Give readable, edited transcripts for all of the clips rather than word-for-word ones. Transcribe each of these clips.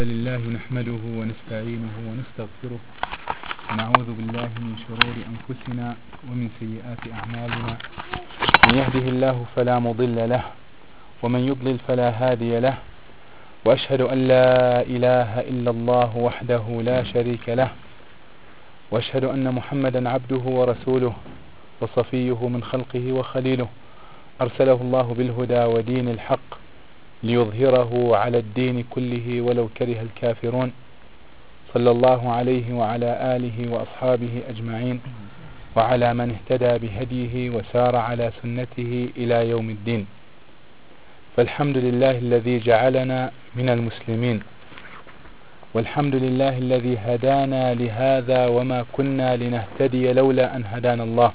لله نحمده ونستعينه ونستغفره ونعوذ بالله من شرور أنفسنا ومن سيئات أعمالنا. من يهده الله فلا مضل له ومن يضلل فلا هادي له، وأشهد أن لا إله إلا الله وحده لا شريك له، وأشهد أن محمدا عبده ورسوله وصفيه من خلقه وخليله، أرسله الله بالهدى ودين الحق ليظهره على الدين كله ولو كره الكافرون. صلى الله عليه وعلى آله وأصحابه أجمعين وعلى من اهتدى بهديه وسار على سنته إلى يوم الدين. فالحمد لله الذي جعلنا من المسلمين، والحمد لله الذي هدانا لهذا وما كنا لنهتدي لولا أن هدانا الله،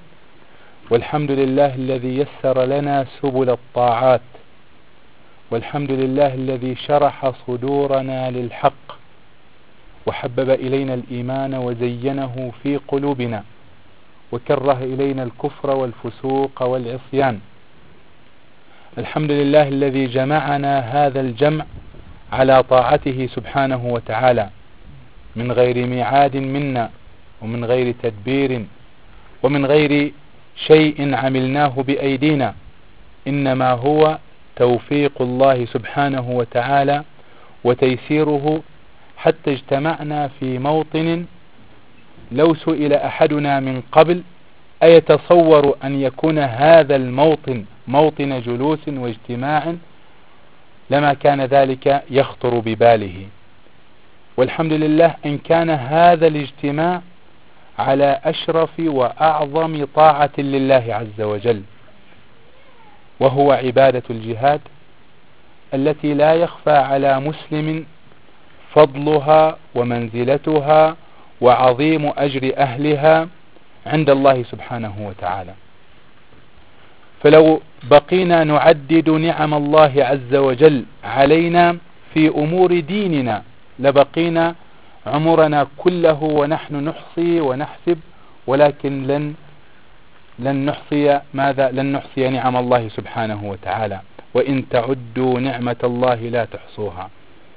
والحمد لله الذي يسر لنا سبل الطاعات، والحمد لله الذي شرح صدورنا للحق وحبب إلينا الإيمان وزينه في قلوبنا وكره إلينا الكفر والفسوق والعصيان. الحمد لله الذي جمعنا هذا الجمع على طاعته سبحانه وتعالى من غير ميعاد منا ومن غير تدبير ومن غير شيء عملناه بأيدينا، إنما هو توفيق الله سبحانه وتعالى وتيسيره، حتى اجتمعنا في موطن لو سئل أحدنا من قبل أيتصور أن يكون هذا الموطن موطن جلوس واجتماع لما كان ذلك يخطر بباله. والحمد لله أن كان هذا الاجتماع على أشرف وأعظم طاعة لله عز وجل، وهو عبادة الجهاد التي لا يخفى على مسلم فضلها ومنزلتها وعظيم أجر أهلها عند الله سبحانه وتعالى. فلو بقينا نعدد نعم الله عز وجل علينا في أمور ديننا لبقينا عمرنا كله ونحن نحصي ونحسب، ولكن لن نحصي نعم الله سبحانه وتعالى، وإن تعدوا نعمة الله لا تحصوها.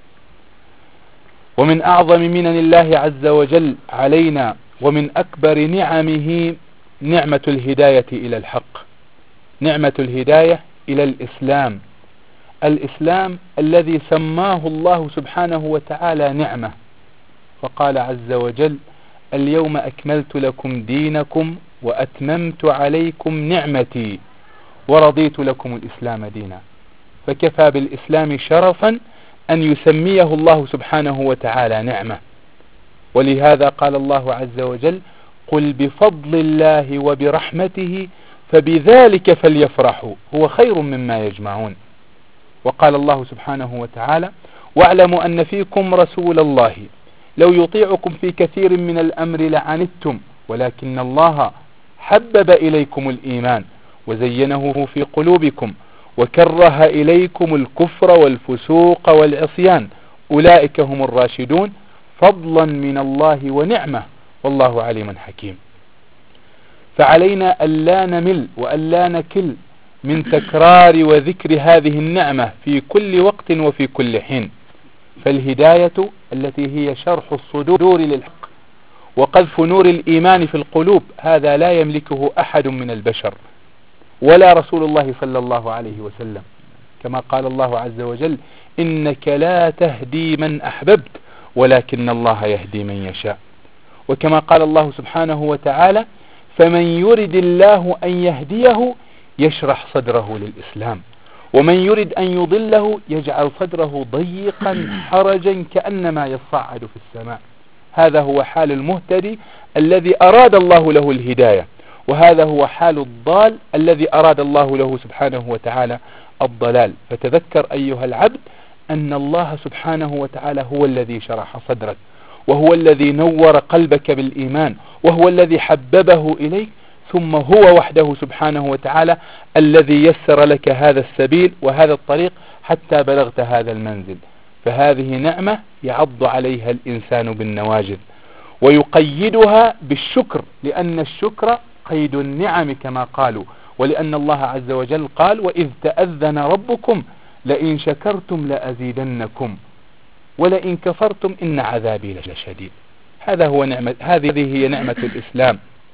ومن أعظم منن الله عز وجل علينا ومن أكبر نعمه نعمة الهداية إلى الحق، نعمة الهداية إلى الإسلام، الإسلام الذي سماه الله سبحانه وتعالى نعمة، فقال عز وجل: اليوم أكملت لكم دينكم وأتممت عليكم نعمتي ورضيت لكم الإسلام دينا. فكفى بالإسلام شرفا أن يسميه الله سبحانه وتعالى نعمة. ولهذا قال الله عز وجل: قل بفضل الله وبرحمته فبذلك فليفرحوا هو خير مما يجمعون. وقال الله سبحانه وتعالى: واعلموا أن فيكم رسول الله لو يطيعكم في كثير من الأمر لعنتم ولكن الله حبب إليكم الإيمان وزينه في قلوبكم وكره إليكم الكفر والفسوق والعصيان أولئك هم الراشدون فضلا من الله ونعمة والله عليم حكيم. فعلينا ألا نمل وألا نكل من تكرار وذكر هذه النعمة في كل وقت وفي كل حين. فالهداية التي هي شرح الصدور للحق وقذف نور الإيمان في القلوب هذا لا يملكه أحد من البشر ولا رسول الله صلى الله عليه وسلم، كما قال الله عز وجل: إنك لا تهدي من أحببت ولكن الله يهدي من يشاء. وكما قال الله سبحانه وتعالى: فمن يرد الله أن يهديه يشرح صدره للإسلام ومن يرد أن يضله يجعل صدره ضيقا حرجا كأنما يصعد في السماء. هذا هو حال المهتدي الذي أراد الله له الهداية، وهذا هو حال الضال الذي أراد الله له سبحانه وتعالى الضلال. فتذكر أيها العبد أن الله سبحانه وتعالى هو الذي شرح صدرك، وهو الذي نور قلبك بالإيمان، وهو الذي حببه إليك، ثم هو وحده سبحانه وتعالى الذي يسر لك هذا السبيل وهذا الطريق حتى بلغت هذا المنزل. فهذه نعمة يعض عليها الإنسان بالنواجذ ويقيدها بالشكر، لأن الشكر قيد النعم كما قالوا، ولأن الله عز وجل قال: وإذ تأذن ربكم لئن شكرتم لأزيدنكم. ولئن كفرتم إن عذابي لشديد. هذه هي نعمة الإسلام.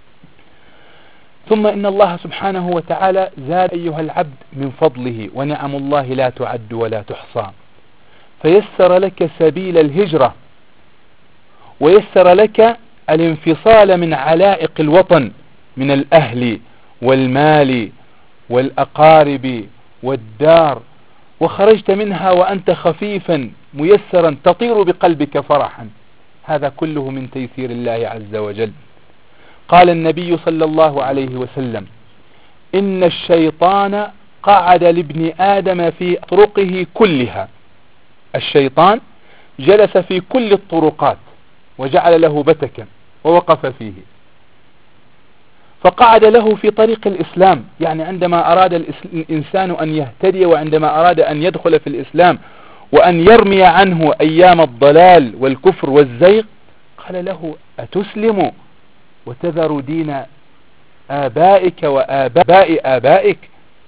ثم إن الله سبحانه وتعالى زاد أيها العبد من فضله، ونعم الله لا تعد ولا تحصى، فيسر لك سبيل الهجرة، ويسر لك الانفصال من علائق الوطن من الأهل والمال والأقارب والدار، وخرجت منها وأنت خفيفا ميسرا تطير بقلبك فرحا. هذا كله من تيسير الله عز وجل. قال النبي صلى الله عليه وسلم: إن الشيطان قعد لابن آدم في طرقه كلها. الشيطان جلس في كل الطرقات وجعل له بتكا ووقف فيه، فقعد له في طريق الإسلام، يعني عندما أراد الإنسان أن يهتدي، وعندما أراد أن يدخل في الإسلام وأن يرمي عنه أيام الضلال والكفر والزيغ، قال له: أتسلم وتذر دين آبائك وآباء آبائك؟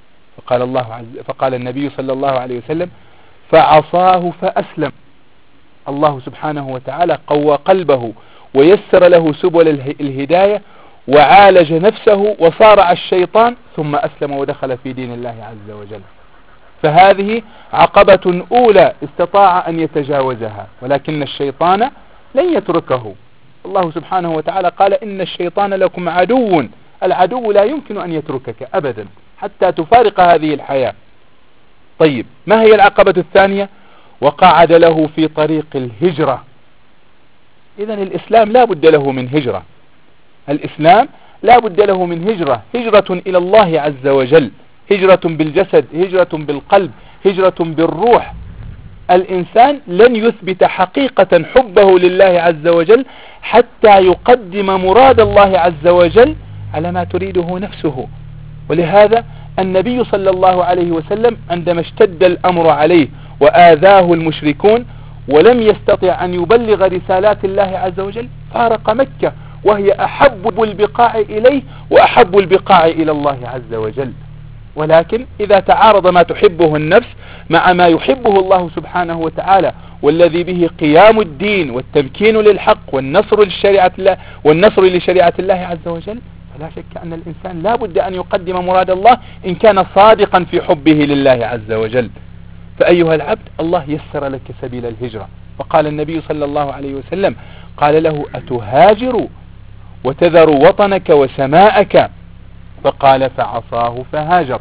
فقال النبي صلى الله عليه وسلم: فعصاه فأسلم. الله سبحانه وتعالى قوى قلبه ويسر له سبل الهداية، وعالج نفسه وصارع الشيطان، ثم أسلم ودخل في دين الله عز وجل. فهذه عقبة أولى استطاع أن يتجاوزها، ولكن الشيطان لن يتركه. الله سبحانه وتعالى قال: إن الشيطان لكم عدو. العدو لا يمكن أن يتركك أبدا حتى تفارق هذه الحياة. طيب، ما هي العقبة الثانية؟ وقعد له في طريق الهجرة. إذن الإسلام لا بد له من هجرة. الإسلام لا بد له من هجرة، هجرة إلى الله عز وجل، هجرة بالجسد، هجرة بالقلب، هجرة بالروح. الإنسان لن يثبت حقيقة حبه لله عز وجل حتى يقدم مراد الله عز وجل على ما تريده نفسه. ولهذا النبي صلى الله عليه وسلم عندما اشتد الأمر عليه وآذاه المشركون ولم يستطع أن يبلغ رسالات الله عز وجل، فارق مكة، وهي أحب البقاع إليه وأحب البقاع إلى الله عز وجل. ولكن إذا تعارض ما تحبه النفس مع ما يحبه الله سبحانه وتعالى، والذي به قيام الدين والتمكين للحق والنصر لشريعة الله عز وجل، فلا شك أن الإنسان لا بد أن يقدم مراد الله إن كان صادقا في حبه لله عز وجل. فأيها العبد، الله يسر لك سبيل الهجرة. وقال النبي صلى الله عليه وسلم: قال له: أتهاجر وتذر وطنك وسماءك؟ فقال: فعصاه فهاجر.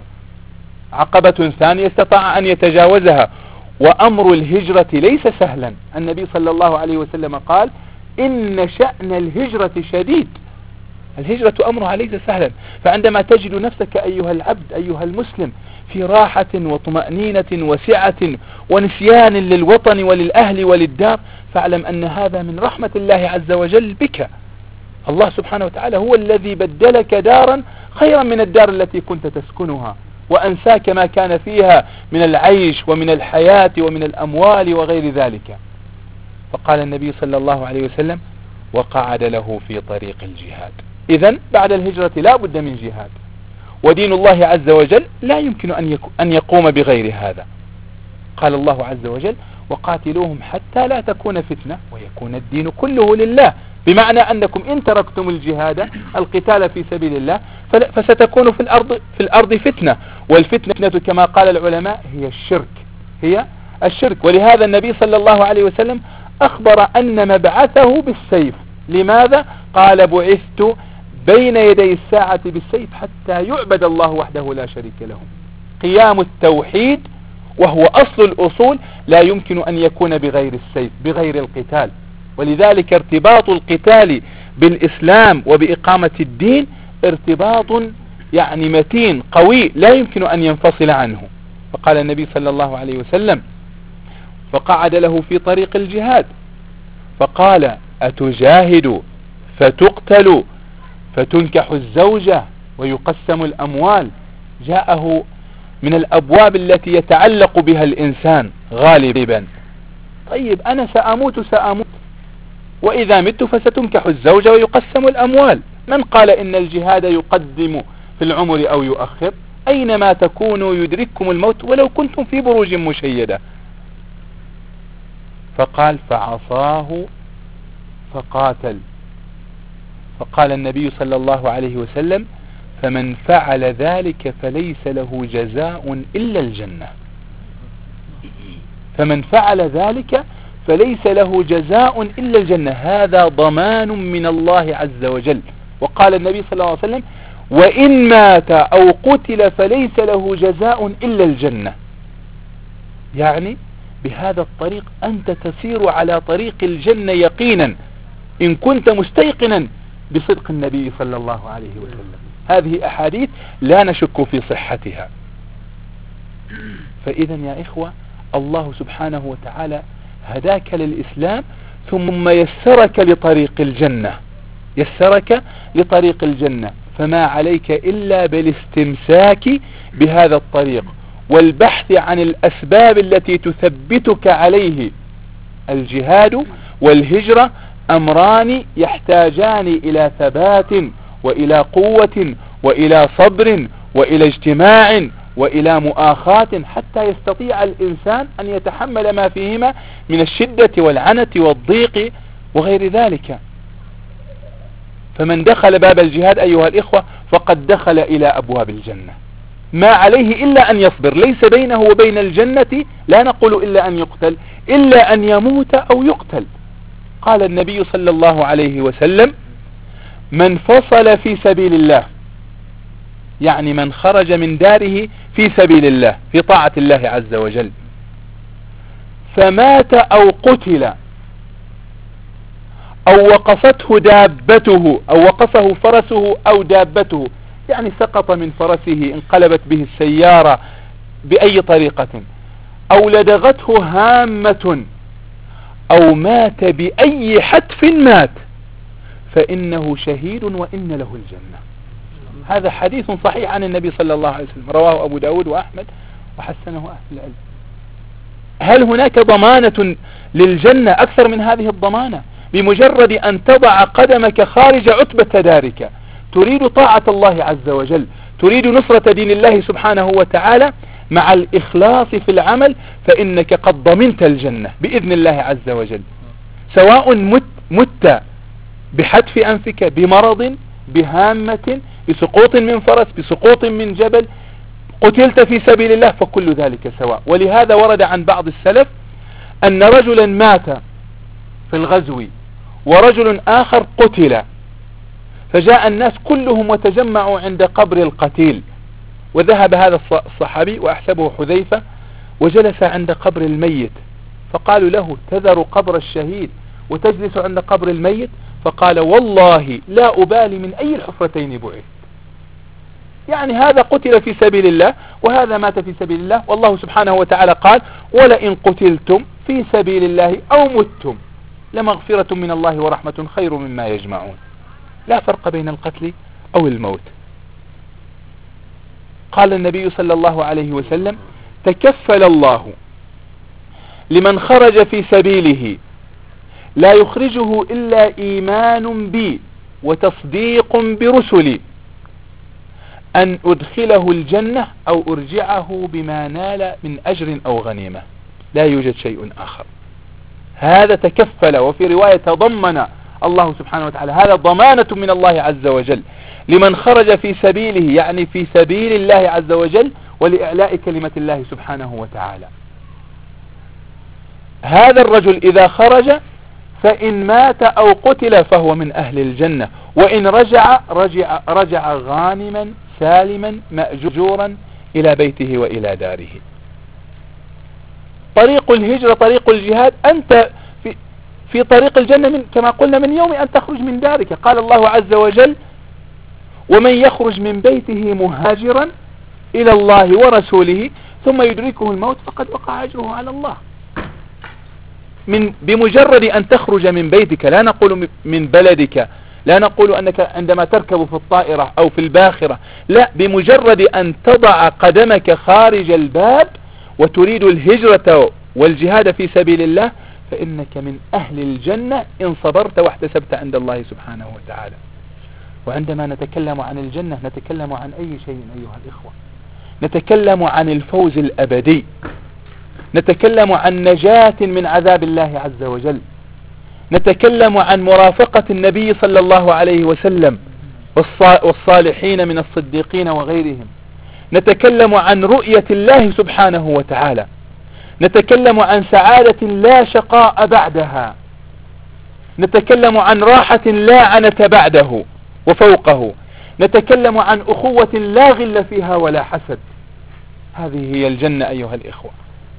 عقبة ثانية استطاع أن يتجاوزها. وأمر الهجرة ليس سهلا. النبي صلى الله عليه وسلم قال: إن شأن الهجرة شديد. الهجرة أمرها ليس سهلا. فعندما تجد نفسك أيها العبد أيها المسلم في راحة وطمأنينة وسعة ونسيان للوطن وللأهل وللدار، فاعلم أن هذا من رحمة الله عز وجل بك. الله سبحانه وتعالى هو الذي بدلك دارا خيرا من الدار التي كنت تسكنها، وأنساك ما كان فيها من العيش ومن الحياة ومن الأموال وغير ذلك. فقال النبي صلى الله عليه وسلم: وقعد له في طريق الجهاد. إذن بعد الهجرة لا بد من جهاد، ودين الله عز وجل لا يمكن أن يقوم بغير هذا. قال الله عز وجل: وقاتلوهم حتى لا تكون فتنة ويكون الدين كله لله. بمعنى أنكم إن تركتم الجهاد القتال في سبيل الله فستكون في الأرض فتنة، والفتنة كما قال العلماء هي الشرك. ولهذا النبي صلى الله عليه وسلم أخبر أن مبعثه بالسيف. لماذا؟ قال: بعثت بين يدي الساعة بالسيف حتى يعبد الله وحده لا شريك له. قيام التوحيد وهو أصل الأصول لا يمكن أن يكون بغير السيف، بغير القتال. ولذلك ارتباط القتال بالإسلام وبإقامة الدين ارتباط يعني متين قوي لا يمكن أن ينفصل عنه. فقال النبي صلى الله عليه وسلم: فقعد له في طريق الجهاد. فقال: أتجاهد فتقتل فتنكح الزوجة ويقسم الأموال؟ جاءه من الأبواب التي يتعلق بها الإنسان غالبا. طيب، أنا سأموت وإذا مت فستنكح الزوجة ويقسم الأموال. من قال إن الجهاد يقدم في العمر أو يؤخر؟ أينما تكونوا يدرككم الموت ولو كنتم في بروج مشيدة. فقال فعصاه فقاتل. فقال النبي صلى الله عليه وسلم فمن فعل ذلك فليس له جزاء إلا الجنة. فمن فعل ذلك فليس له جزاء إلا الجنة، هذا ضمان من الله عز وجل. وقال النبي صلى الله عليه وسلم وإن مات أو قتل فليس له جزاء إلا الجنة. يعني بهذا الطريق أنت تسير على طريق الجنة يقينا إن كنت مستيقنا بصدق النبي صلى الله عليه وسلم. هذه أحاديث لا نشك في صحتها. فإذا يا إخوة الله سبحانه وتعالى هداك للإسلام ثم يسرك لطريق الجنة، يسرك لطريق الجنة، فما عليك إلا بالاستمساك بهذا الطريق والبحث عن الأسباب التي تثبتك عليه. الجهاد والهجرة أمران يحتاجان إلى ثبات وإلى قوة وإلى صبر وإلى اجتماع وإلى مؤاخاة حتى يستطيع الإنسان أن يتحمل ما فيهما من الشدة والعنة والضيق وغير ذلك. فمن دخل باب الجهاد أيها الإخوة فقد دخل إلى أبواب الجنة، ما عليه إلا أن يصبر، ليس بينه وبين الجنة لا نقول إلا أن يقتل، إلا أن يموت أو يقتل. قال النبي صلى الله عليه وسلم من فصل في سبيل الله، يعني من خرج من داره في سبيل الله في طاعة الله عز وجل، فمات أو قتل أو وقصته دابته أو وقصه فرسه أو دابته، يعني سقط من فرسه انقلبت به السيارة بأي طريقة، أو لدغته هامة أو مات بأي حتف مات، فإنه شهيد وإن له الجنة. هذا حديث صحيح عن النبي صلى الله عليه وسلم، رواه أبو داود وأحمد وحسنه أهل العلم. هل هناك ضمانة للجنة أكثر من هذه الضمانة؟ بمجرد أن تضع قدمك خارج عتبة دارك تريد طاعة الله عز وجل، تريد نصرة دين الله سبحانه وتعالى مع الإخلاص في العمل، فإنك قد ضمنت الجنة بإذن الله عز وجل، سواء مت بحتف أنفك، بمرض، بهامة، بسقوط من فرس، بسقوط من جبل، قتلت في سبيل الله، فكل ذلك سواء. ولهذا ورد عن بعض السلف أن رجلا مات في الغزو ورجل آخر قتل، فجاء الناس كلهم وتجمعوا عند قبر القتيل، وذهب هذا الصحابي وأحسبه حذيفة وجلس عند قبر الميت، فقالوا له تذر قبر الشهيد وتجلس عند قبر الميت؟ فقال والله لا أبالي من أي الحفرتين بعث. يعني هذا قتل في سبيل الله وهذا مات في سبيل الله، والله سبحانه وتعالى قال ولئن قتلتم في سبيل الله أو متم لمغفرة من الله ورحمة خير مما يجمعون. لا فرق بين القتل أو الموت. قال النبي صلى الله عليه وسلم تكفل الله لمن خرج في سبيله لا يخرجه إلا إيمان بي وتصديق برسلي أن أدخله الجنة أو أرجعه بما نال من أجر أو غنيمة، لا يوجد شيء آخر. هذا تكفل، وفي رواية تضمن الله سبحانه وتعالى، هذا ضمانة من الله عز وجل لمن خرج في سبيله، يعني في سبيل الله عز وجل ولإعلاء كلمة الله سبحانه وتعالى. هذا الرجل إذا خرج فإن مات أو قتل فهو من أهل الجنة، وإن رجع غانما سالما مأجورا إلى بيته وإلى داره. طريق الهجرة، طريق الجهاد، أنت في طريق الجنة كما قلنا من يوم أن تخرج من دارك. قال الله عز وجل ومن يخرج من بيته مهاجرا إلى الله ورسوله ثم يدركه الموت فقد وقع أجره على الله. بمجرد أن تخرج من بيتك، لا نقول من بلدك، لا نقول أنك عندما تركب في الطائرة أو في الباخرة، لا، بمجرد أن تضع قدمك خارج الباب وتريد الهجرة والجهاد في سبيل الله فإنك من أهل الجنة إن صبرت واحتسبت عند الله سبحانه وتعالى. وعندما نتكلم عن الجنة نتكلم عن أي شيء أيها الإخوة؟ نتكلم عن الفوز الأبدي، نتكلم عن نجاة من عذاب الله عز وجل، نتكلم عن مرافقة النبي صلى الله عليه وسلم والصالحين من الصديقين وغيرهم، نتكلم عن رؤية الله سبحانه وتعالى، نتكلم عن سعادة لا شقاء بعدها، نتكلم عن راحة لا عنة بعده وفوقه، نتكلم عن أخوة لا غل فيها ولا حسد. هذه هي الجنة أيها الإخوة.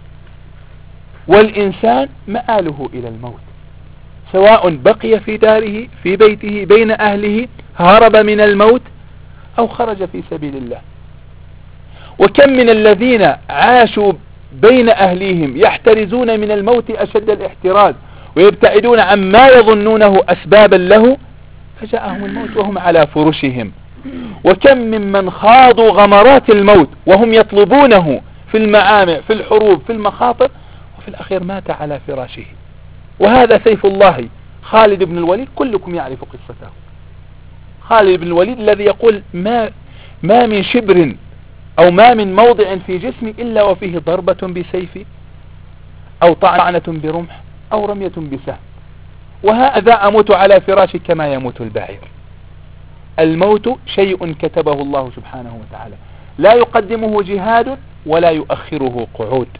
والإنسان مآله إلى الموت، سواء بقي في داره في بيته بين أهله هرب من الموت أو خرج في سبيل الله. وكم من الذين عاشوا بين أهليهم يحترزون من الموت أشد الاحتراز ويبتعدون عما يظنونه أسبابا له، فجاءهم الموت وهم على فرشهم. وكم ممن خاضوا غمرات الموت وهم يطلبونه في المعامع في الحروب في المخاطر، وفي الأخير مات على فراشه. وهذا سيف الله خالد بن الوليد، كلكم يعرف قصته. خالد بن الوليد الذي يقول ما من شبر أو ما من موضع في جسمي إلا وفيه ضربة بسيف أو طعنة برمح أو رمية بسهم، وهذا أموت على فراشي كما يموت البعير. الموت شيء كتبه الله سبحانه وتعالى، لا يقدمه جهاد ولا يؤخره قعود.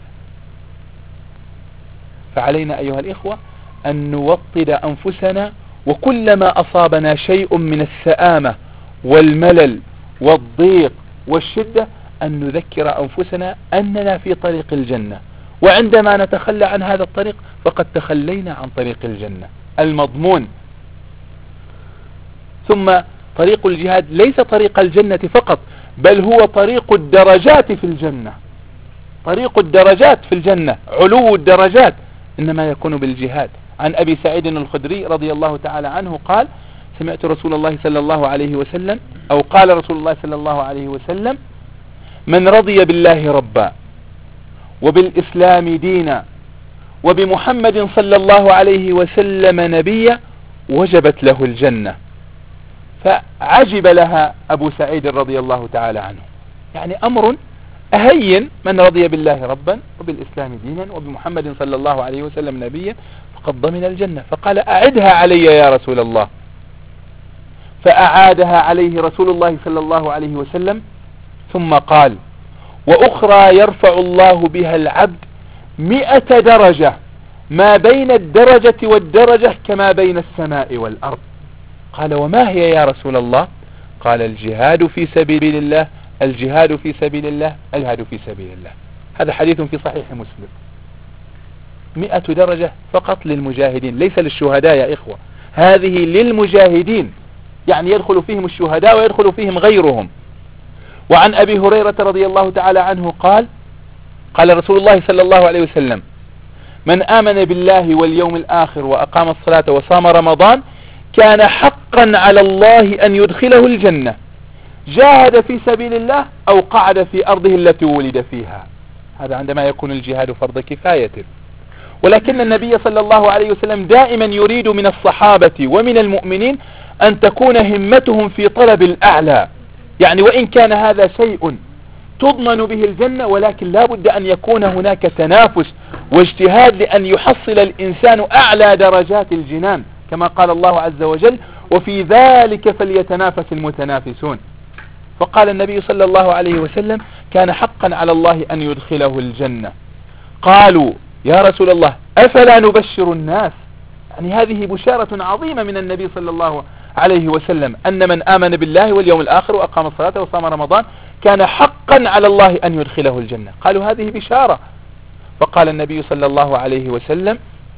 فعلينا أيها الإخوة أن نوطد أنفسنا، وكلما أصابنا شيء من السآمة والملل والضيق والشدة أن نذكر أنفسنا أننا في طريق الجنة، وعندما نتخلى عن هذا الطريق فقد تخلينا عن طريق الجنة المضمون. ثم طريق الجهاد ليس طريق الجنة فقط، بل هو طريق الدرجات في الجنة. طريق الدرجات في الجنة، علو الدرجات إنما يكون بالجهاد. عن أبي سعيد الخدري رضي الله تعالى عنه قال: سمعت رسول الله صلى الله عليه وسلم، أو قال رسول الله صلى الله عليه وسلم: من رضي بالله ربا وبالإسلام دينا وبمحمد صلى الله عليه وسلم نبيا وجبت له الجنة. فعجب لها أبو سعيد رضي الله تعالى عنه، يعني أمر أهين، من رضي بالله ربا وبالإسلام دينا وبمحمد صلى الله عليه وسلم نبيا فقد ضمن الجنة. فقال: أعدها علي يا رسول الله. فأعادها عليه رسول الله صلى الله عليه وسلم، ثم قال: وأخرى يرفع الله بها العبد 100 درجة، ما بين الدرجة والدرجة كما بين السماء والأرض. قال: وما هي يا رسول الله؟ قال: الجهاد في سبيل الله، الجهاد في سبيل الله، الجهاد في سبيل الله. هذا حديث في صحيح مسلم. 100 درجة فقط للمجاهدين، ليس للشهداء يا إخوة، هذه للمجاهدين، يعني يدخل فيهم الشهداء ويدخل فيهم غيرهم. وعن أبي هريرة رضي الله تعالى عنه قال: قال رسول الله صلى الله عليه وسلم: من آمن بالله واليوم الآخر وأقام الصلاة وصام رمضان كان حقا على الله أن يدخله الجنة، جاهد في سبيل الله أو قعد في أرضه التي ولد فيها. هذا عندما يكون الجهاد فرض كفاية. ولكن النبي صلى الله عليه وسلم دائما يريد من الصحابة ومن المؤمنين أن تكون همتهم في طلب الأعلى، يعني وإن كان هذا شيء تضمن به الجنة، ولكن لا بد أن يكون هناك تنافس واجتهاد لأن يحصل الإنسان أعلى درجات الجنان، كما قال الله عز وجل: وفي ذلك فليتنافس المتنافسون. فقال النبي صلى الله عليه وسلم: كان حقا على الله أن يدخله الجنة. قالوا: يا رسول الله أفلا نبشر الناس؟ يعني هذه بشارة عظيمة من النبي صلى الله عليه وسلم، أن من آمن بالله واليوم الآخر وأقام الصلاة وصام رمضان كان حقا على الله أن يدخله الجنة. قالوا: هذه بشارة. فقال النبي صلى الله عليه وسلم: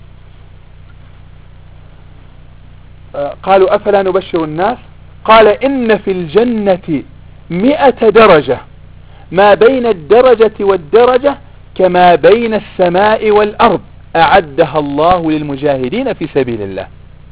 قالوا: أفلا نبشر الناس؟ قال: إن في الجنة 100 درجة، ما بين الدرجة والدرجة كما بين السماء والأرض، أعدها الله للمجاهدين في سبيل الله.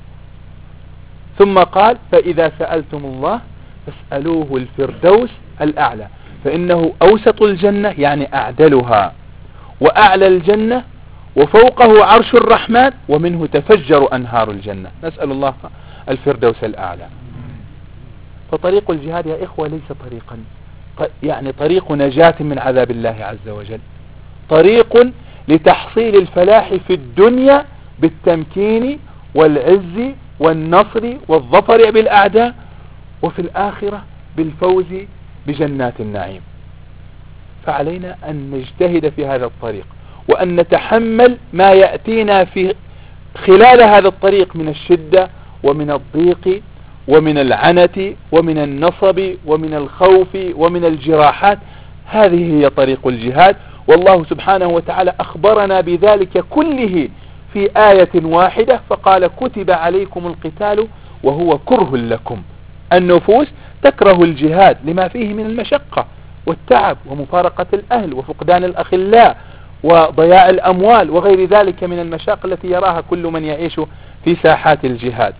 ثم قال: فإذا سألتم الله فاسألوه الفردوس الأعلى، فإنه أوسط الجنة، يعني أعدلها، وأعلى الجنة، وفوقه عرش الرحمن، ومنه تفجر أنهار الجنة. نسأل الله الفردوس الأعلى. فطريق الجهاد يا إخوة ليس طريقا، يعني طريق نجاة من عذاب الله عز وجل، طريق لتحصيل الفلاح في الدنيا بالتمكين والعز والنصر والظفر بالأعداء، وفي الآخرة بالفوز بجنات النعيم. فعلينا أن نجتهد في هذا الطريق، وأن نتحمل ما يأتينا في خلال هذا الطريق من الشدة ومن الضيق ومن العنة ومن النصب ومن الخوف ومن الجراحات. هذه هي طريق الجهاد، والله سبحانه وتعالى أخبرنا بذلك كله في آية واحدة، فقال كتب عليكم القتال وهو كره لكم. النفوس تكره الجهاد لما فيه من المشقة والتعب ومفارقة الأهل وفقدان الأخلاء وضياع الأموال وغير ذلك من المشاق التي يراها كل من يعيش في ساحات الجهاد.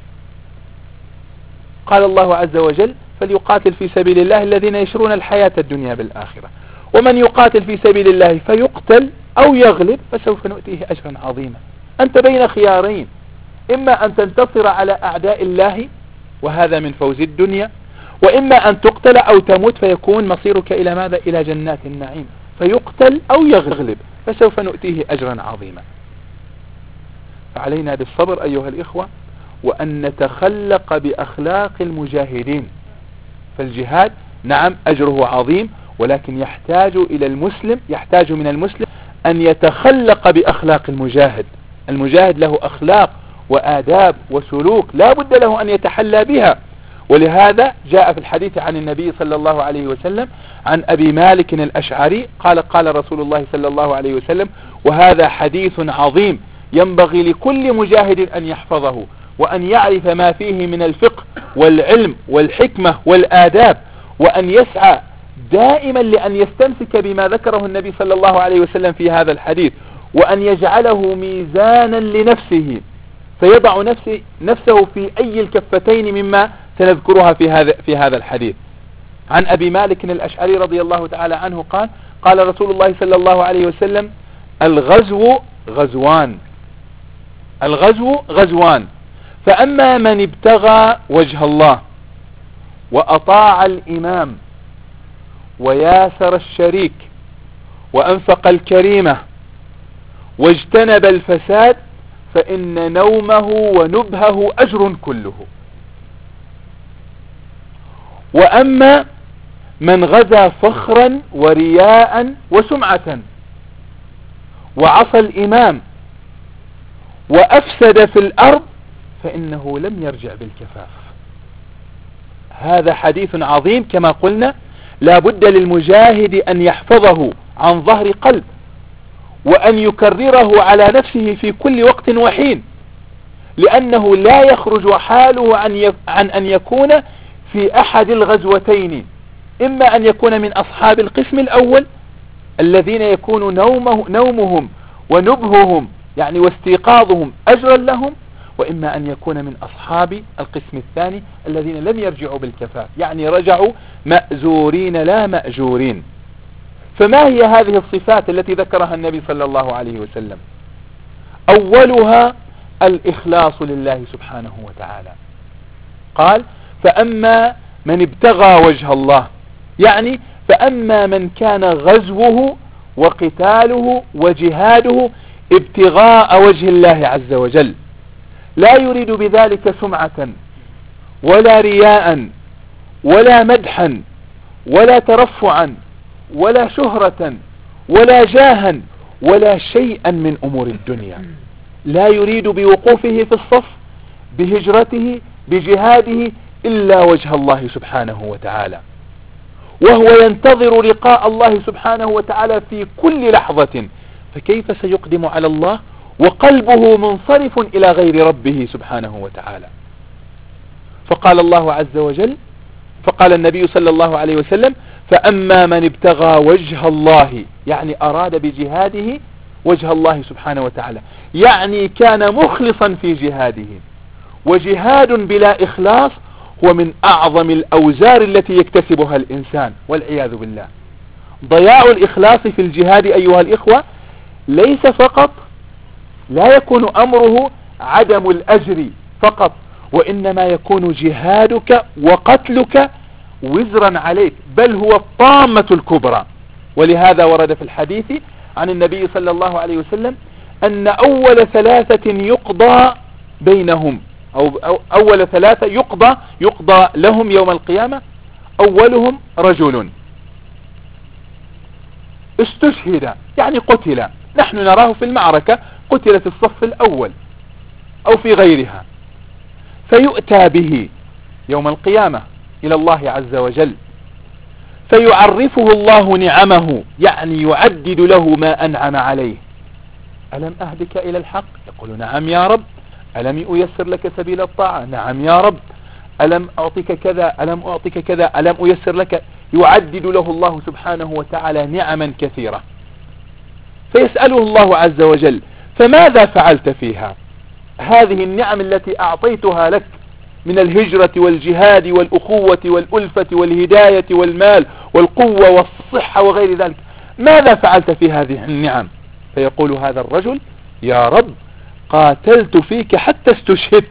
قال الله عز وجل فليقاتل في سبيل الله الذين يشرون الحياة الدنيا بالآخرة، ومن يقاتل في سبيل الله فيقتل أو يغلب فسوف نؤتيه أجرا عظيما. أنت بين خيارين، إما أن تنتصر على أعداء الله وهذا من فوز الدنيا، وإما أن تقتل أو تموت فيكون مصيرك إلى ماذا؟ إلى جنات النعيم. فيقتل أو يغلب فسوف نؤتيه أجرا عظيما. فعلينا بالصبر أيها الإخوة، وأن نتخلق بأخلاق المجاهدين. فالجهاد نعم أجره عظيم، ولكن يحتاج من المسلم أن يتخلق بأخلاق المجاهد. المجاهد له أخلاق وآداب وسلوك لا بد له أن يتحلى بها. ولهذا جاء في الحديث عن النبي صلى الله عليه وسلم عن أبي مالك الأشعري قال رسول الله صلى الله عليه وسلم، وهذا حديث عظيم ينبغي لكل مجاهد أن يحفظه وأن يعرف ما فيه من الفقه والعلم والحكمة والآداب، وأن يسعى دائما لأن يستمسك بما ذكره النبي صلى الله عليه وسلم في هذا الحديث، وأن يجعله ميزانا لنفسه فيضع نفسه في أي الكفتين مما سنذكرها في هذا الحديث. عن أبي مالك الأشعري رضي الله تعالى عنه قال رسول الله صلى الله عليه وسلم الغزو غزوان، فأما من ابتغى وجه الله وأطاع الإمام وياسر الشريك وأنفق الكريمة واجتنب الفساد فإن نومه ونبهه أجر كله. وأما من غزا فخرا ورياء وسمعة وعصى الإمام وأفسد في الأرض فإنه لم يرجع بالكفاف. هذا حديث عظيم كما قلنا، لا بد للمجاهد أن يحفظه عن ظهر قلب، وأن يكرره على نفسه في كل وقت وحين، لأنه لا يخرج حاله عن أن يكون في أحد الغزوتين، إما أن يكون من أصحاب القسم الأول الذين يكون نومهم ونبههم يعني واستيقاظهم أجرا لهم، وإما أن يكون من أصحاب القسم الثاني الذين لم يرجعوا بالكفاف، يعني رجعوا مأزورين لا مأجورين. فما هي هذه الصفات التي ذكرها النبي صلى الله عليه وسلم؟ أولها الإخلاص لله سبحانه وتعالى. قال فأما من ابتغى وجه الله، يعني فأما من كان غزوه وقتاله وجهاده ابتغاء وجه الله عز وجل، لا يريد بذلك سمعة ولا رياء ولا مدحا ولا ترفعا ولا شهرة ولا جاها ولا شيئا من أمور الدنيا، لا يريد بوقوفه في الصف بهجرته بجهاده إلا وجه الله سبحانه وتعالى، وهو ينتظر لقاء الله سبحانه وتعالى في كل لحظة، فكيف سيقدم على الله وقلبه منصرف إلى غير ربه سبحانه وتعالى؟ فقال الله عز وجل، فقال النبي صلى الله عليه وسلم فأما من ابتغى وجه الله، يعني أراد بجهاده وجه الله سبحانه وتعالى، يعني كان مخلصا في جهاده. وجهاد بلا إخلاص هو من أعظم الأوزار التي يكتسبها الإنسان والعياذ بالله. ضياع الإخلاص في الجهاد أيها الإخوة ليس فقط، لا يكون أمره عدم الأجر فقط، وإنما يكون جهادك وقتلك وزرا عليك، بل هو الطامة الكبرى. ولهذا ورد في الحديث عن النبي صلى الله عليه وسلم أن أول ثلاثة يقضى بينهم أو أول ثلاثة يقضى لهم يوم القيامة. أولهم رجل استشهد يعني قتل، نحن نراه في المعركة قتل في الصف الأول أو في غيرها، فيؤتى به يوم القيامة إلى الله عز وجل فيعرفه الله نعمه، يعني يعدد له ما أنعم عليه. ألم أهدك إلى الحق؟ يقول نعم يا رب. ألم أيسر لك سبيل الطاعة؟ نعم يا رب. ألم أعطيك كذا؟ ألم أعطيك كذا؟ ألم أيسر لك؟ يعدد له الله سبحانه وتعالى نعما كثيرة، فيسأله الله عز وجل فماذا فعلت فيها؟ هذه النعم التي أعطيتها لك من الهجرة والجهاد والأخوة والألفة والهداية والمال والقوة والصحة وغير ذلك، ماذا فعلت في هذه النعم؟ فيقول هذا الرجل يا رب قاتلت فيك حتى استشهدت،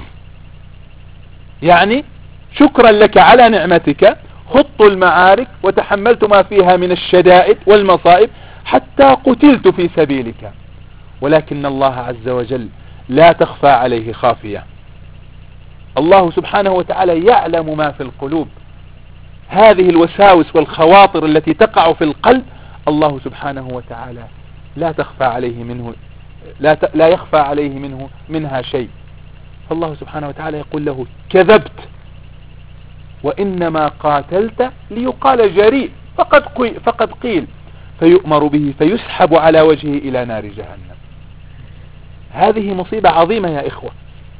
يعني شكرا لك على نعمتك خضت المعارك وتحملت ما فيها من الشدائد والمصائب حتى قتلت في سبيلك. ولكن الله عز وجل لا تخفى عليه خافية، الله سبحانه وتعالى يعلم ما في القلوب، هذه الوساوس والخواطر التي تقع في القلب الله سبحانه وتعالى لا تخفى عليه منه لا يخفى عليه منها شيء. فالله سبحانه وتعالى يقول له كذبت، وإنما قاتلت ليقال جريء فقد قيل، فيؤمر به فيسحب على وجهه إلى نار جهنم. هذه مصيبة عظيمة يا إخوة.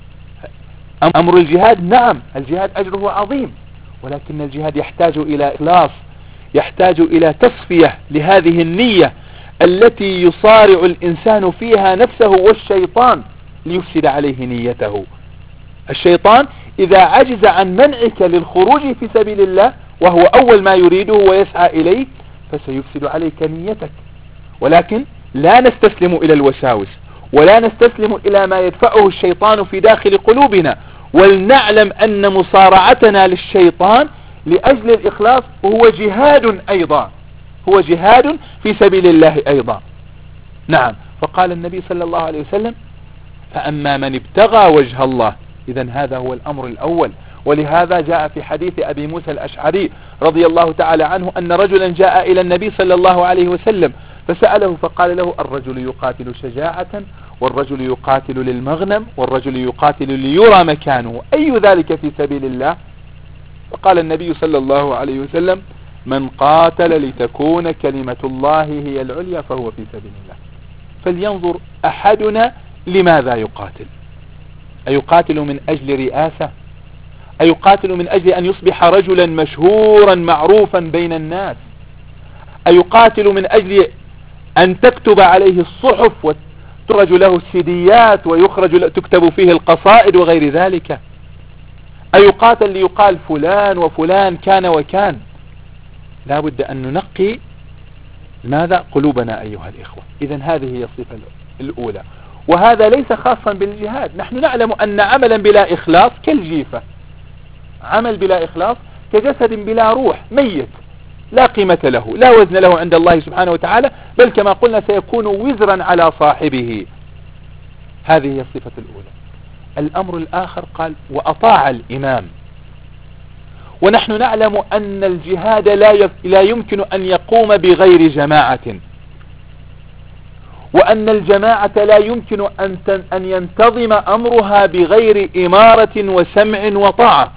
أمر الجهاد، نعم الجهاد أجره عظيم، ولكن الجهاد يحتاج إلى إخلاص، يحتاج إلى تصفية لهذه النية التي يصارع الإنسان فيها نفسه والشيطان ليفسد عليه نيته. الشيطان إذا عجز عن منعك للخروج في سبيل الله وهو أول ما يريده ويسعى إليه فسيفسد عليك نيتك. ولكن لا نستسلم إلى الوساوس ولا نستسلم إلى ما يدفعه الشيطان في داخل قلوبنا، ولنعلم أن مصارعتنا للشيطان لأجل الإخلاص هو جهاد أيضا، هو جهاد في سبيل الله أيضا. نعم، فقال النبي صلى الله عليه وسلم فأما من ابتغى وجه الله، إذن هذا هو الأمر الأول. ولهذا جاء في حديث أبي موسى الأشعري رضي الله تعالى عنه أن رجلا جاء إلى النبي صلى الله عليه وسلم فسأله فقال له الرجل يقاتل شجاعة، والرجل يقاتل للمغنم، والرجل يقاتل ليرى مكانه، أي ذلك في سبيل الله؟ فقال النبي صلى الله عليه وسلم من قاتل لتكون كلمة الله هي العليا فهو في سبيل الله. فلينظر أحدنا لماذا يقاتل، أيقاتل من أجل رئاسة؟ أيقاتل من أجل أن يصبح رجلا مشهورا معروفا بين الناس؟ أيقاتل من أجل أن تكتب عليه الصحف وتخرج له السيديات تكتب فيه القصائد وغير ذلك؟ أيقاتل ليقال فلان وفلان كان وكان؟ لا بد أن ننقي ماذا قلوبنا أيها الإخوة. إذن هذه هي الصفة الأولى، وهذا ليس خاصا بالجهاد. نحن نعلم أن عملا بلا إخلاص كالجيفة، عمل بلا إخلاص كجسد بلا روح ميت لا قيمة له، لا وزن له عند الله سبحانه وتعالى، بل كما قلنا سيكون وزرا على صاحبه. هذه هي الصفة الأولى. الأمر الآخر قال وأطاع الإمام. ونحن نعلم أن الجهاد لا يمكن أن يقوم بغير جماعة، وأن الجماعة لا يمكن أن ينتظم أمرها بغير إمارة وسمع وطاعة.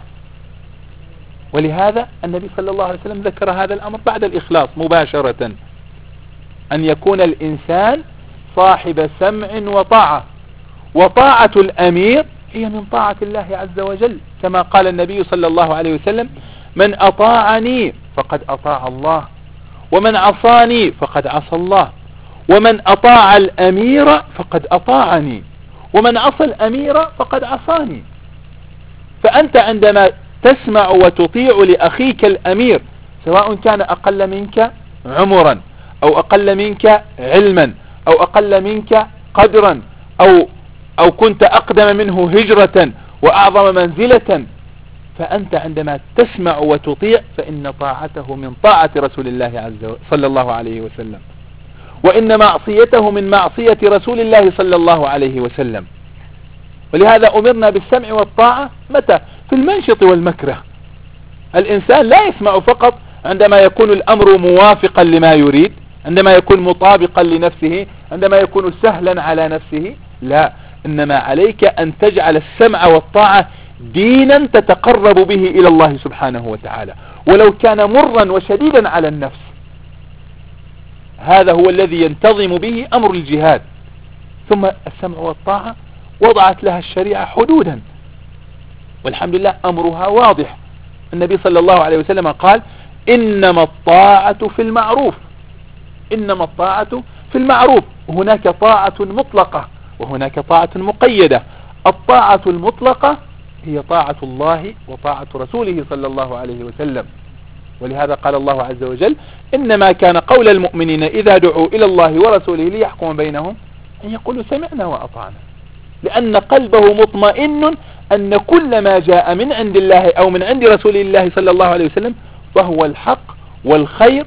ولهذا النبي صلى الله عليه وسلم ذكر هذا الأمر بعد الإخلاص مباشرة، أن يكون الإنسان صاحب سمع وطاعة. وطاعة الأمير هي من طاعة الله عز وجل، كما قال النبي صلى الله عليه وسلم من أطاعني فقد أطاع الله، ومن عصاني فقد عصى الله، ومن أطاع الأمير فقد أطاعني، ومن عصى الأمير فقد عصاني. فأنت عندما تسمع وتطيع لأخيك الأمير، سواء كان أقل منك عمرا أو أقل منك علما أو أقل منك قدرا أو كنت أقدم منه هجرة وأعظم منزلة، فأنت عندما تسمع وتطيع فإن طاعته من طاعة رسول الله صلى الله عليه وسلم. وإن معصيته من معصية رسول الله صلى الله عليه وسلم. ولهذا أمرنا بالسمع والطاعة متى؟ في المنشط والمكره. الإنسان لا يسمع فقط عندما يكون الأمر موافقا لما يريد، عندما يكون مطابقا لنفسه، عندما يكون سهلا على نفسه، لا، إنما عليك أن تجعل السمع والطاعة دينا تتقرب به إلى الله سبحانه وتعالى، ولو كان مرا وشديدا على النفس. هذا هو الذي ينتظم به أمر الجهاد. ثم السمع والطاعة وضعت لها الشريعة حدودا، والحمد لله أمرها واضح. النبي صلى الله عليه وسلم قال: إنما الطاعة في المعروف. إنما الطاعة في المعروف. هناك طاعة مطلقة وهناك طاعة مقيدة. الطاعة المطلقة هي طاعة الله وطاعة رسوله صلى الله عليه وسلم. ولهذا قال الله عز وجل: إنما كان قول المؤمنين إذا دعوا إلى الله ورسوله ليحكم بينهم أن يقولوا سمعنا وأطعنا، لأن قلبه مطمئن أن كل ما جاء من عند الله أو من عند رسول الله صلى الله عليه وسلم فهو الحق والخير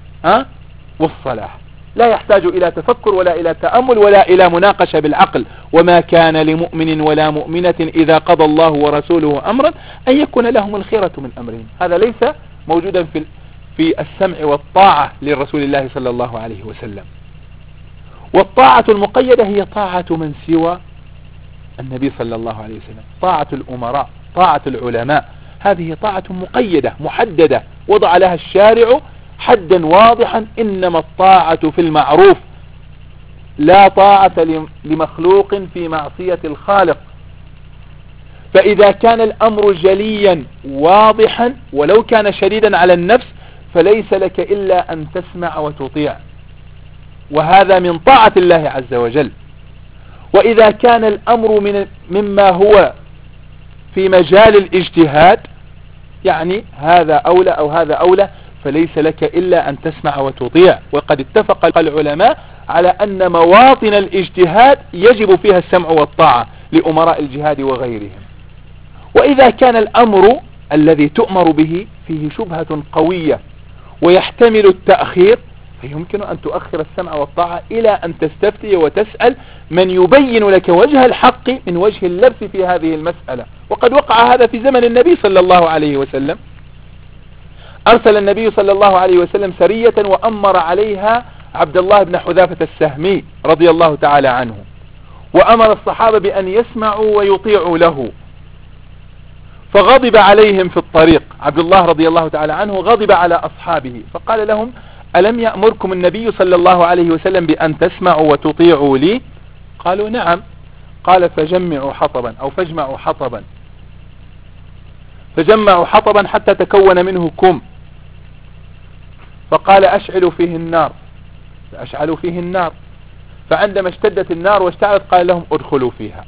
والصلاح، لا يحتاج إلى تفكر ولا إلى تأمل ولا إلى مناقشة بالعقل. وما كان لمؤمن ولا مؤمنة إذا قضى الله ورسوله أمرا أن يكون لهم الخيرة من أمرهم. هذا ليس موجودا في السمع والطاعة لرسول الله صلى الله عليه وسلم. والطاعة المقيدة هي طاعة من سوى النبي صلى الله عليه وسلم، طاعة الأمراء، طاعة العلماء. هذه طاعة مقيدة محددة وضع لها الشارع حدا واضحا: إنما الطاعة في المعروف، لا طاعة لمخلوق في معصية الخالق. فإذا كان الأمر جليا واضحا ولو كان شديدا على النفس فليس لك إلا أن تسمع وتطيع، وهذا من طاعة الله عز وجل. وإذا كان الأمر مما هو في مجال الاجتهاد، يعني هذا أولى أو هذا أولى، فليس لك إلا أن تسمع وتطيع. وقد اتفق العلماء على أن مواطن الاجتهاد يجب فيها السمع والطاعة لأمراء الجهاد وغيرهم. وإذا كان الأمر الذي تؤمر به فيه شبهة قوية ويحتمل التأخير، فيمكن أن تؤخر السمع والطاعة إلى أن تستفتي وتسأل من يبين لك وجه الحق من وجه اللبس في هذه المسألة. وقد وقع هذا في زمن النبي صلى الله عليه وسلم. أرسل النبي صلى الله عليه وسلم سرية وأمر عليها عبد الله بن حذافة السهمي رضي الله تعالى عنه، وأمر الصحابة بأن يسمعوا ويطيعوا له، فغضب عليهم في الطريق. عبد الله رضي الله تعالى عنه غضب على أصحابه فقال لهم: ألم يأمركم النبي صلى الله عليه وسلم بأن تسمعوا وتطيعوا لي؟ قالوا: نعم. قال: فجمعوا حطبا أو فاجمعوا حطبا. فجمعوا حطبا حتى تكون منه كم، فقال: أشعلوا فيه النار. فأشعلوا فيه النار، فعندما اشتدت النار واشتعلت قال لهم: ادخلوا فيها.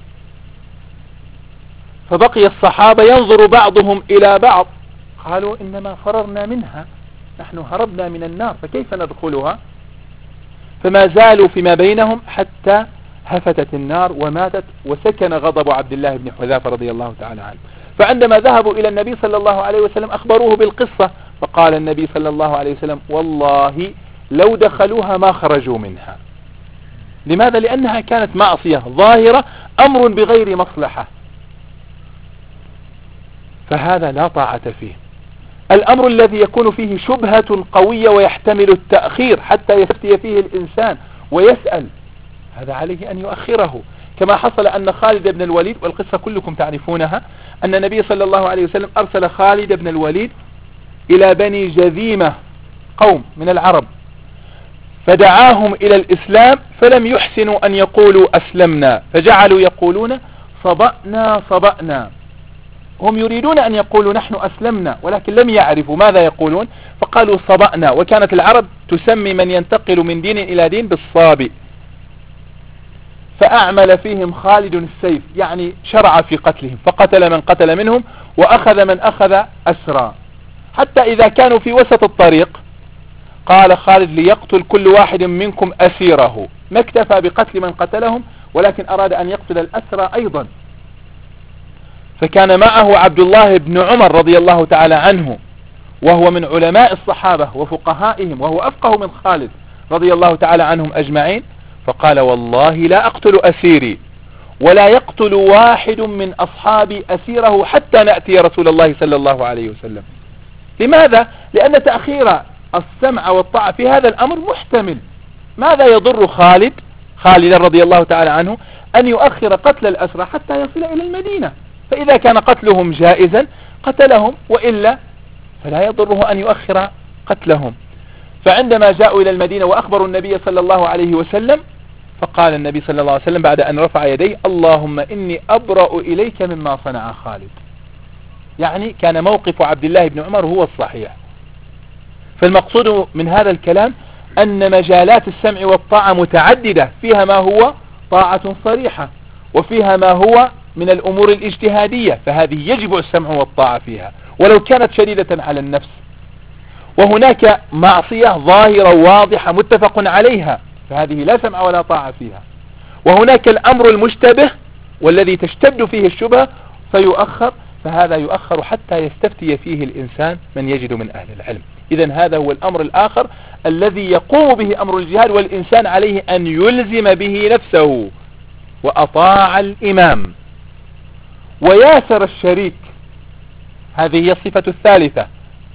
فبقي الصحابة ينظر بعضهم إلى بعض، قالوا: إنما فررنا منها، نحن هربنا من النار فكيف ندخلها؟ فما زالوا فيما بينهم حتى هفتت النار وماتت، وسكن غضب عبد الله بن حذافة رضي الله تعالى عنه. فعندما ذهبوا إلى النبي صلى الله عليه وسلم أخبروه بالقصة، فقال النبي صلى الله عليه وسلم: والله لو دخلوها ما خرجوا منها. لماذا؟ لأنها كانت معصية ظاهرة، أمر بغير مصلحة، فهذا لا طاعة فيه. الأمر الذي يكون فيه شبهة قوية ويحتمل التأخير حتى يفتي فيه الإنسان ويسأل، هذا عليه أن يؤخره، كما حصل أن خالد بن الوليد، والقصة كلكم تعرفونها، أن النبي صلى الله عليه وسلم أرسل خالد بن الوليد إلى بني جذيمة، قوم من العرب، فدعاهم إلى الإسلام فلم يحسنوا أن يقولوا أسلمنا، فجعلوا يقولون صبأنا صبأنا. هم يريدون أن يقولوا نحن أسلمنا، ولكن لم يعرفوا ماذا يقولون، فقالوا صبأنا. وكانت العرب تسمي من ينتقل من دين إلى دين بالصابئ. فأعمل فيهم خالد السيف، يعني شرع في قتلهم، فقتل من قتل منهم وأخذ من أخذ أسرى، حتى إذا كانوا في وسط الطريق قال خالد: ليقتل كل واحد منكم أسيره. ما اكتفى بقتل من قتلهم، ولكن أراد أن يقتل الأسرى أيضا. فكان معه عبد الله بن عمر رضي الله تعالى عنه، وهو من علماء الصحابة وفقهائهم، وهو أفقه من خالد رضي الله تعالى عنهم أجمعين، فقال والله لا أقتل أسيري ولا يقتل واحد من أصحابي أسيره حتى نأتي رسول الله صلى الله عليه وسلم. لماذا؟ لأن تأخير السمع والطاعة في هذا الأمر محتمل. ماذا يضر خالد رضي الله تعالى عنه أن يؤخر قتل الأسرى حتى يصل إلى المدينة؟ فإذا كان قتلهم جائزا قتلهم، وإلا فلا يضره أن يؤخر قتلهم. فعندما جاءوا إلى المدينة وأخبروا النبي صلى الله عليه وسلم، فقال النبي صلى الله عليه وسلم بعد أن رفع يديه اللهم إني أبرأ إليك مما صنع خالد. يعني كان موقف عبد الله بن عمر هو الصحيح. فالمقصود من هذا الكلام أن مجالات السمع والطاعة متعددة، فيها ما هو طاعة صريحة وفيها ما هو من الأمور الاجتهادية، فهذه يجب السمع والطاعة فيها ولو كانت شديدة على النفس. وهناك معصية ظاهرة واضحة متفق عليها، فهذه لا سمع ولا طاعة فيها. وهناك الأمر المشتبه والذي تشتد فيه الشبهة فيؤخر، فهذا يؤخر حتى يستفتي فيه الإنسان من يجد من أهل العلم. إذن هذا هو الأمر الآخر الذي يقوم به أمر الجهاد، والإنسان عليه أن يلزم به نفسه وأطاع الإمام وياسر الشريك. هذه هي الصفة الثالثة،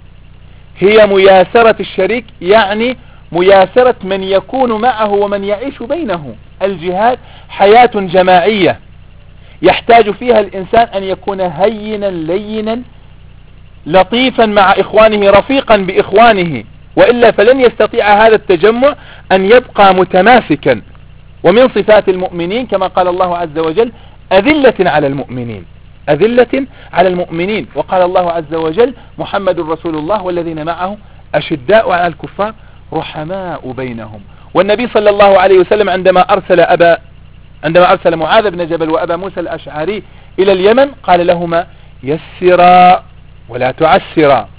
هي مياسرة الشريك، يعني مياسرة من يكون معه ومن يعيش بينه. الجهاد حياة جماعية يحتاج فيها الإنسان أن يكون هينا لينا لطيفا مع إخوانه رفيقا بإخوانه، وإلا فلن يستطيع هذا التجمع أن يبقى متماسكا. ومن صفات المؤمنين كما قال الله عز وجل أذلة على المؤمنين، أذلة على المؤمنين. وقال الله عز وجل محمد رسول الله والذين معه أشداء على الكفار رحماء بينهم. والنبي صلى الله عليه وسلم عندما أرسل معاذ بن جبل وأبا موسى الأشعري إلى اليمن قال لهما يسرا ولا تعسرا،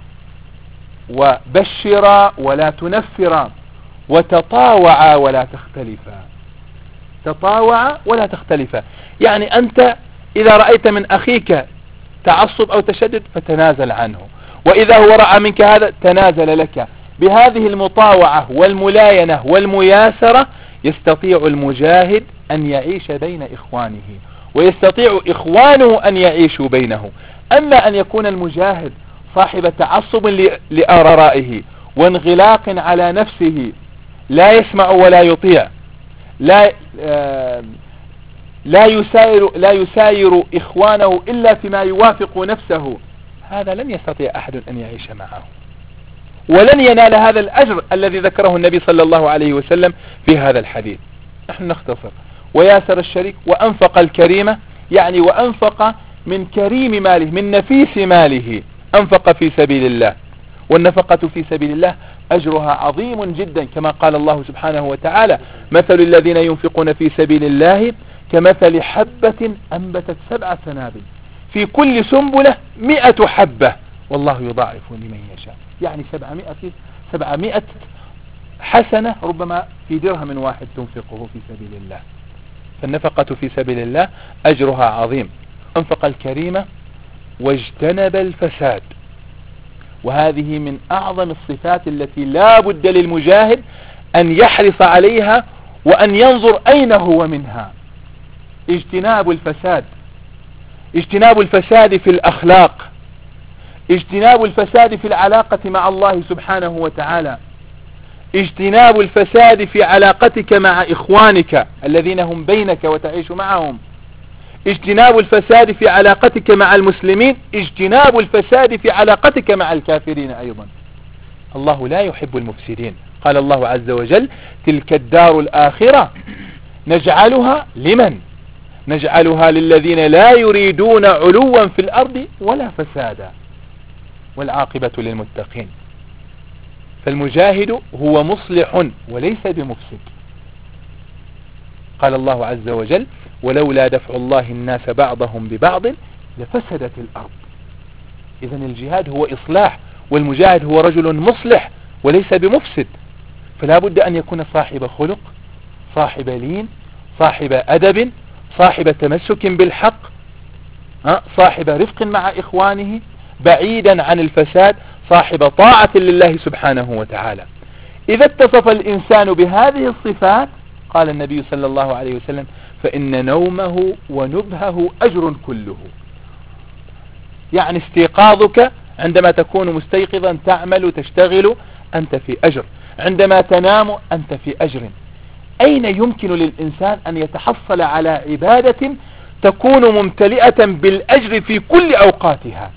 وبشرا ولا تنفرا، وتطاوعا ولا تختلفا. تطاوعا ولا تختلفا، يعني أنت إذا رأيت من أخيك تعصب أو تشدد فتنازل عنه، وإذا هو رأى منك هذا تنازل لك. بهذه المطاوعة والملاينة والمياسرة يستطيع المجاهد أن يعيش بين إخوانه، ويستطيع إخوانه أن يعيشوا بينه. أما أن يكون المجاهد صاحب تعصب لآرائه وانغلاق على نفسه، لا يسمع ولا يطيع، لا يساير إخوانه إلا فيما يوافق نفسه، هذا لن يستطيع أحد أن يعيش معه، ولن ينال هذا الأجر الذي ذكره النبي صلى الله عليه وسلم في هذا الحديث. نحن نختصر. وياسر الشريك وأنفق الكريمة، يعني وأنفق من كريم ماله، من نفيس ماله، أنفق في سبيل الله. والنفقة في سبيل الله أجرها عظيم جدا، كما قال الله سبحانه وتعالى مثل الذين ينفقون في سبيل الله كمثل حبة أنبتت 7 سنابل في كل سنبلة 100 حبة والله يضاعف لمن يشاء. يعني 700 حسنة ربما في درهم واحد تنفقه في سبيل الله. فالنفقة في سبيل الله أجرها عظيم. أنفق الكريمة واجتنب الفساد، وهذه من أعظم الصفات التي لا بد للمجاهد أن يحرص عليها وأن ينظر أين هو منها. اجتناب الفساد، اجتناب الفساد في الأخلاق، اجتناب الفساد في العلاقة مع الله سبحانه وتعالى، اجتناب الفساد في علاقتك مع إخوانك الذين هم بينك وتعيش معهم، اجتناب الفساد في علاقتك مع المسلمين، اجتناب الفساد في علاقتك مع الكافرين أيضا. الله لا يحب المفسدين. قال الله عز وجل تلك الدار الآخرة نجعلها لمن؟ نجعلها للذين لا يريدون علوا في الأرض ولا فسادا والعاقبة للمتقين. فالمجاهد هو مصلح وليس بمفسد. قال الله عز وجل ولولا دفع الله الناس بعضهم ببعض لفسدت الأرض. إذن الجهاد هو إصلاح، والمجاهد هو رجل مصلح وليس بمفسد. فلا بد أن يكون صاحب خلق، صاحب لين، صاحب أدب، صاحب تمسك بالحق، صاحب رفق مع إخوانه، بعيدا عن الفساد، صاحب طاعة لله سبحانه وتعالى. إذا اتصف الإنسان بهذه الصفات قال النبي صلى الله عليه وسلم فإن نومه ونبهه أجر كله. يعني استيقاظك عندما تكون مستيقظا تعمل وتشتغل أنت في أجر، عندما تنام أنت في أجر. أين يمكن للإنسان أن يتحصل على عبادة تكون ممتلئة بالأجر في كل أوقاتها،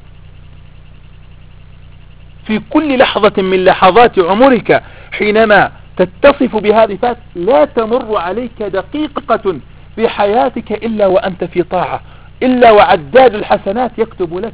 في كل لحظة من لحظات عمرك حينما تتصف بهذه الصفات لا تمر عليك دقيقة في حياتك إلا وأنت في طاعة، إلا وعداد الحسنات يكتب لك.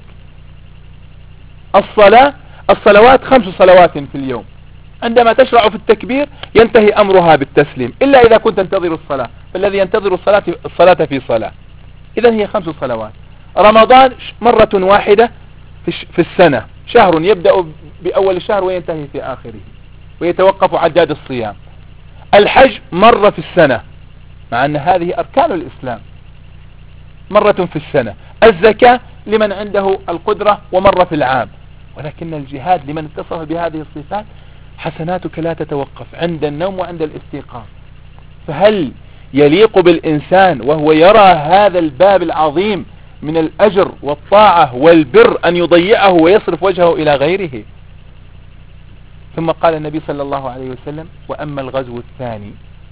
الصلوات 5 صلوات في اليوم، عندما تشرع في التكبير ينتهي أمرها بالتسليم إلا إذا كنت تنتظر الصلاة، فالذي ينتظر الصلاة في صلاة. إذن هي 5 صلوات. رمضان مرة واحدة في السنة، شهر يبدأ بأول الشهر وينتهي في آخره ويتوقف عداد الصيام. الحج مرة في السنة، مع أن هذه أركان الإسلام، مرة في السنة. الزكاة لمن عنده القدرة ومرة في العام. ولكن الجهاد لمن اتصف بهذه الصفات حسناتك لا تتوقف عند النوم وعند الاستيقاظ. فهل يليق بالإنسان وهو يرى هذا الباب العظيم من الأجر والطاعة والبر أن يضيعه ويصرف وجهه إلى غيره؟ ثم قال النبي صلى الله عليه وسلم وأما الغزو الثاني،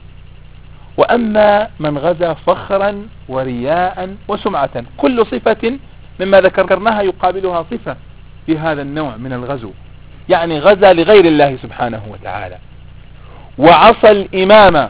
وأما من غزا فخرا ورياء وسمعة. كل صفة مما ذكرناها يقابلها صفة في هذا النوع من الغزو، يعني غزا لغير الله سبحانه وتعالى وعصى الإمام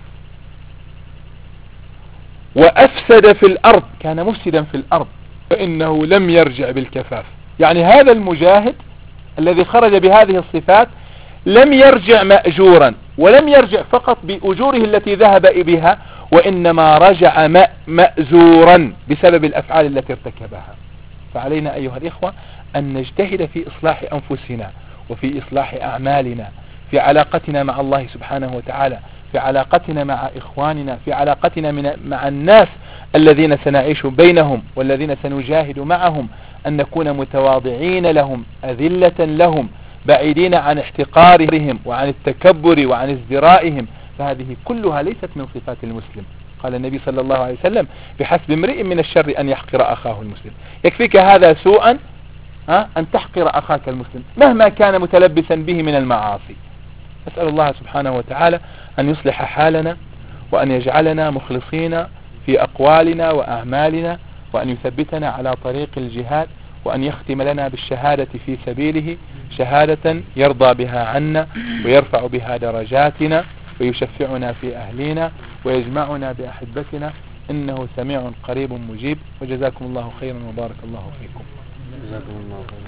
وأفسد في الأرض، كان مفسدا في الأرض، فإنه لم يرجع بالكفاف. يعني هذا المجاهد الذي خرج بهذه الصفات لم يرجع مأجورا، ولم يرجع فقط بأجوره التي ذهب بها، وإنما رجع مأزورا بسبب الأفعال التي ارتكبها. فعلينا أيها الإخوة أن نجتهد في إصلاح أنفسنا وفي إصلاح أعمالنا، في علاقتنا مع الله سبحانه وتعالى، في علاقتنا مع إخواننا، في علاقتنا مع الناس الذين سنعيش بينهم والذين سنجاهد معهم، أن نكون متواضعين لهم أذلة لهم، بعيدين عن احتقارهم وعن التكبر وعن ازدرائهم. فهذه كلها ليست من صفات المسلم. قال النبي صلى الله عليه وسلم بحسب امرئ من الشر أن يحقر أخاه المسلم. يكفيك هذا سوءا أن تحقر أخاك المسلم مهما كان متلبسا به من المعاصي. أسأل الله سبحانه وتعالى أن يصلح حالنا، وأن يجعلنا مخلصين في أقوالنا وأعمالنا، وأن يثبتنا على طريق الجهاد، وأن يختم لنا بالشهادة في سبيله، شهادة يرضى بها عنا ويرفع بها درجاتنا ويشفعنا في أهلنا ويجمعنا بأحبتنا، إنه سميع قريب مجيب. وجزاكم الله خيرا وبارك الله فيكم. جزاكم الله خيرا.